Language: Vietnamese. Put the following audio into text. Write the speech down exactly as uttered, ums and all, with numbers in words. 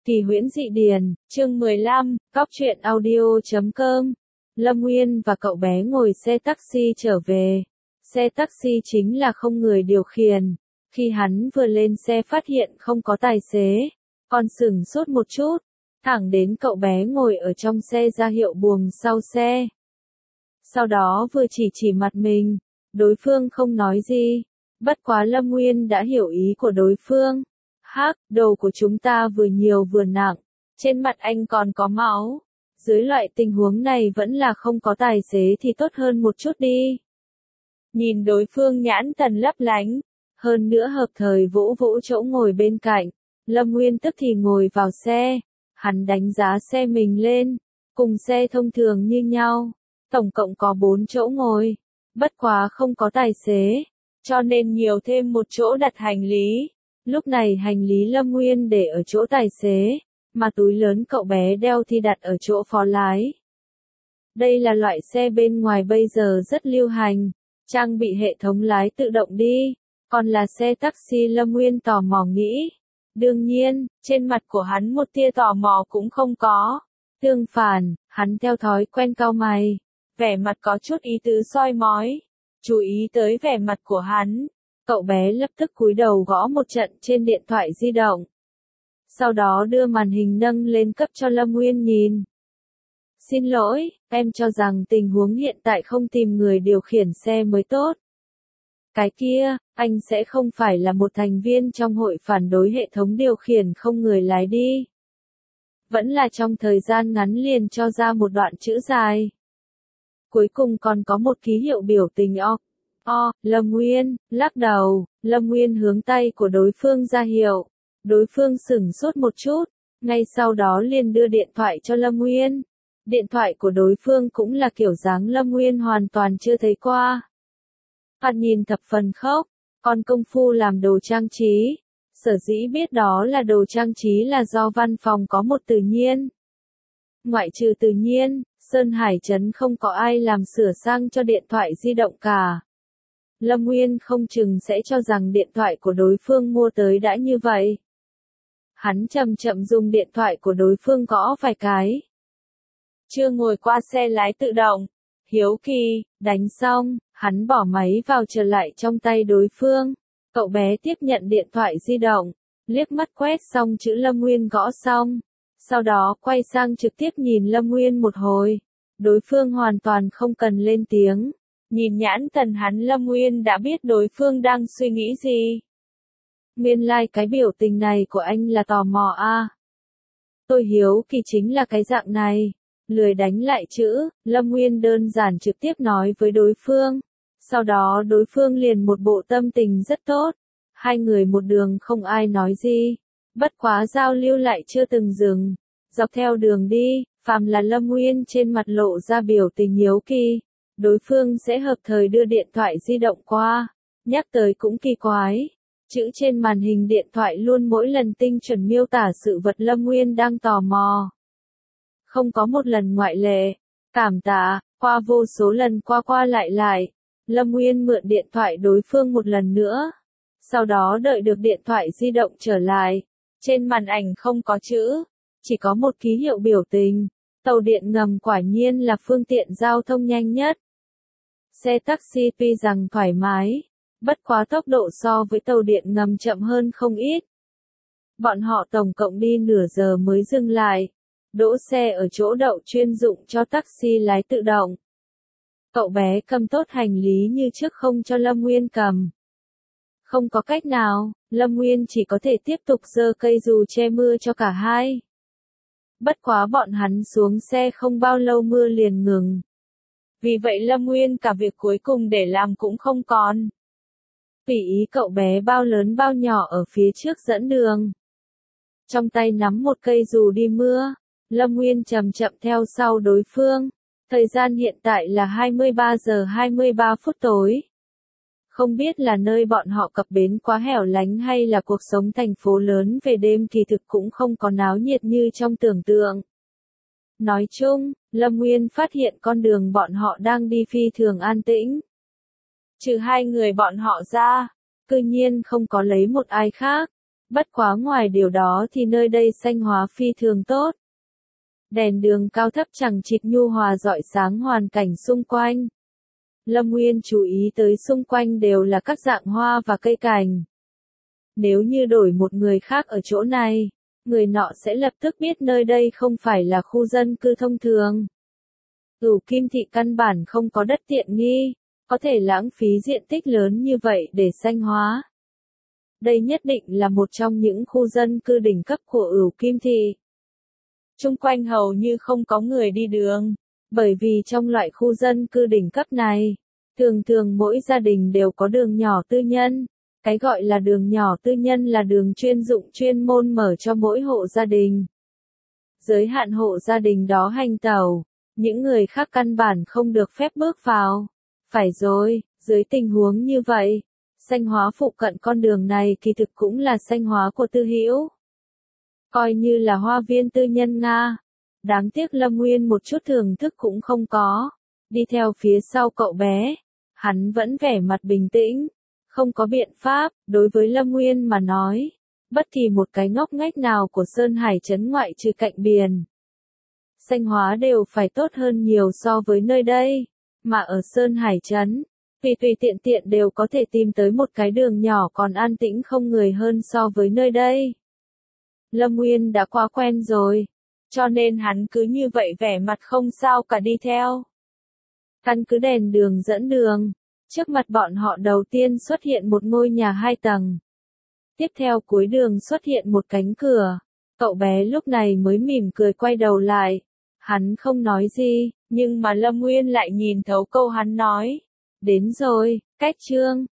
Kỳ huyễn dị điền, chương mười lăm, góc truyện audio chấm com. Lâm Nguyên và cậu bé ngồi xe taxi trở về. Xe taxi chính là không người điều khiển. Khi hắn vừa lên xe phát hiện không có tài xế, còn sửng sốt một chút, thẳng đến cậu bé ngồi ở trong xe ra hiệu buồng sau xe. Sau đó vừa chỉ chỉ mặt mình, đối phương không nói gì, bất quá Lâm Nguyên đã hiểu ý của đối phương. Hắc, đồ của chúng ta vừa nhiều vừa nặng, trên mặt anh còn có máu. Dưới loại tình huống này vẫn là không có tài xế thì tốt hơn một chút đi. Nhìn đối phương nhãn thần lấp lánh, hơn nữa hợp thời vỗ vỗ chỗ ngồi bên cạnh, Lâm Nguyên tức thì ngồi vào xe, hắn đánh giá xe mình lên, cùng xe thông thường như nhau, tổng cộng có bốn chỗ ngồi, bất quá không có tài xế, cho nên nhiều thêm một chỗ đặt hành lý. Lúc này hành lý Lâm Nguyên để ở chỗ tài xế, mà túi lớn cậu bé đeo thì đặt ở chỗ phó lái. Đây là loại xe bên ngoài bây giờ rất lưu hành, trang bị hệ thống lái tự động đi, còn là xe taxi Lâm Nguyên tò mò nghĩ. Đương nhiên, trên mặt của hắn một tia tò mò cũng không có. Tương phản, hắn theo thói quen cau mày, vẻ mặt có chút ý tứ soi mói. Chú ý tới vẻ mặt của hắn, cậu bé lập tức cúi đầu gõ một trận trên điện thoại di động. Sau đó đưa màn hình nâng lên cấp cho Lâm Nguyên nhìn. Xin lỗi, em cho rằng tình huống hiện tại không tìm người điều khiển xe mới tốt. Cái kia, anh sẽ không phải là một thành viên trong hội phản đối hệ thống điều khiển không người lái đi. Vẫn là trong thời gian ngắn liền cho ra một đoạn chữ dài. Cuối cùng còn có một ký hiệu biểu tình o. O, Lâm Nguyên, lắc đầu, Lâm Nguyên hướng tay của đối phương ra hiệu. Đối phương sửng sốt một chút, ngay sau đó liền đưa điện thoại cho Lâm Nguyên. Điện thoại của đối phương cũng là kiểu dáng Lâm Nguyên hoàn toàn chưa thấy qua. Hắn nhìn thập phần khóc, còn công phu làm đồ trang trí. Sở dĩ biết đó là đồ trang trí là do văn phòng có một tự nhiên. Ngoại trừ tự nhiên, Sơn Hải Trấn không có ai làm sửa sang cho điện thoại di động cả. Lâm Nguyên không chừng sẽ cho rằng điện thoại của đối phương mua tới đã như vậy. Hắn chậm chậm dùng điện thoại của đối phương gõ vài cái. Chưa ngồi qua xe lái tự động. Hiếu kỳ, đánh xong, hắn bỏ máy vào trở lại trong tay đối phương. Cậu bé tiếp nhận điện thoại di động, liếc mắt quét xong chữ Lâm Nguyên gõ xong. Sau đó quay sang trực tiếp nhìn Lâm Nguyên một hồi. Đối phương hoàn toàn không cần lên tiếng. Nhìn nhãn thần hắn Lâm Nguyên đã biết đối phương đang suy nghĩ gì. Nguyên lai like cái biểu tình này của anh là tò mò à. Tôi hiếu kỳ chính là cái dạng này. Lười đánh lại chữ, Lâm Nguyên đơn giản trực tiếp nói với đối phương. Sau đó đối phương liền một bộ tâm tình rất tốt. Hai người một đường không ai nói gì. Bất quá giao lưu lại chưa từng dừng. Dọc theo đường đi, phàm là Lâm Nguyên trên mặt lộ ra biểu tình hiếu kỳ. Đối phương sẽ hợp thời đưa điện thoại di động qua. Nhắc tới cũng kỳ quái. Chữ trên màn hình điện thoại luôn mỗi lần tinh chuẩn miêu tả sự vật Lâm Nguyên đang tò mò. Không có một lần ngoại lệ. Cảm tạ, qua vô số lần qua qua lại lại. Lâm Nguyên mượn điện thoại đối phương một lần nữa. Sau đó đợi được điện thoại di động trở lại. Trên màn ảnh không có chữ. Chỉ có một ký hiệu biểu tình. Tàu điện ngầm quả nhiên là phương tiện giao thông nhanh nhất. Xe taxi tuy rằng thoải mái, bất quá tốc độ so với tàu điện ngầm chậm hơn không ít. Bọn họ tổng cộng đi nửa giờ mới dừng lại, đỗ xe ở chỗ đậu chuyên dụng cho taxi lái tự động. Cậu bé cầm tốt hành lý như trước không cho Lâm Nguyên cầm. Không có cách nào, Lâm Nguyên chỉ có thể tiếp tục giơ cây dù che mưa cho cả hai. Bất quá bọn hắn xuống xe không bao lâu mưa liền ngừng. Vì vậy Lâm Nguyên cả việc cuối cùng để làm cũng không còn. Tùy ý cậu bé bao lớn bao nhỏ ở phía trước dẫn đường. Trong tay nắm một cây dù đi mưa, Lâm Nguyên chậm chậm theo sau đối phương. Thời gian hiện tại là hai mươi ba giờ hai mươi ba phút tối. Không biết là nơi bọn họ cập bến quá hẻo lánh hay là cuộc sống thành phố lớn về đêm kỳ thực cũng không có náo nhiệt như trong tưởng tượng. Nói chung, Lâm Nguyên phát hiện con đường bọn họ đang đi phi thường an tĩnh. Trừ hai người bọn họ ra, cư nhiên không có lấy một ai khác. Bất quá ngoài điều đó thì nơi đây xanh hóa phi thường tốt. Đèn đường cao thấp chằng chịt nhu hòa rọi sáng hoàn cảnh xung quanh. Lâm Nguyên chú ý tới xung quanh đều là các dạng hoa và cây cảnh. Nếu như đổi một người khác ở chỗ này, người nọ sẽ lập tức biết nơi đây không phải là khu dân cư thông thường. Cửu Kim Thị căn bản không có đất tiện nghi, có thể lãng phí diện tích lớn như vậy để xanh hóa. Đây nhất định là một trong những khu dân cư đỉnh cấp của Cửu Kim Thị. Chung quanh hầu như không có người đi đường, bởi vì trong loại khu dân cư đỉnh cấp này, thường thường mỗi gia đình đều có đường nhỏ tư nhân. Cái gọi là đường nhỏ tư nhân là đường chuyên dụng chuyên môn mở cho mỗi hộ gia đình. Giới hạn hộ gia đình đó hành tẩu, những người khác căn bản không được phép bước vào. Phải rồi, dưới tình huống như vậy, xanh hóa phụ cận con đường này kỳ thực cũng là xanh hóa của Tư Hữu. Coi như là hoa viên tư nhân Nga. Đáng tiếc Lâm Nguyên một chút thưởng thức cũng không có. Đi theo phía sau cậu bé, hắn vẫn vẻ mặt bình tĩnh. Không có biện pháp, đối với Lâm Nguyên mà nói, bất kỳ một cái ngóc ngách nào của Sơn Hải trấn ngoại trừ cạnh biển. Xanh hóa đều phải tốt hơn nhiều so với nơi đây, mà ở Sơn Hải trấn, tùy tùy tiện tiện đều có thể tìm tới một cái đường nhỏ còn an tĩnh không người hơn so với nơi đây. Lâm Nguyên đã quá quen rồi, cho nên hắn cứ như vậy vẻ mặt không sao cả đi theo. Căn cứ đèn đường dẫn đường. Trước mặt bọn họ đầu tiên xuất hiện một ngôi nhà hai tầng. Tiếp theo cuối đường xuất hiện một cánh cửa. Cậu bé lúc này mới mỉm cười quay đầu lại. Hắn không nói gì, nhưng mà Lâm Nguyên lại nhìn thấu câu hắn nói. Đến rồi, cách chương.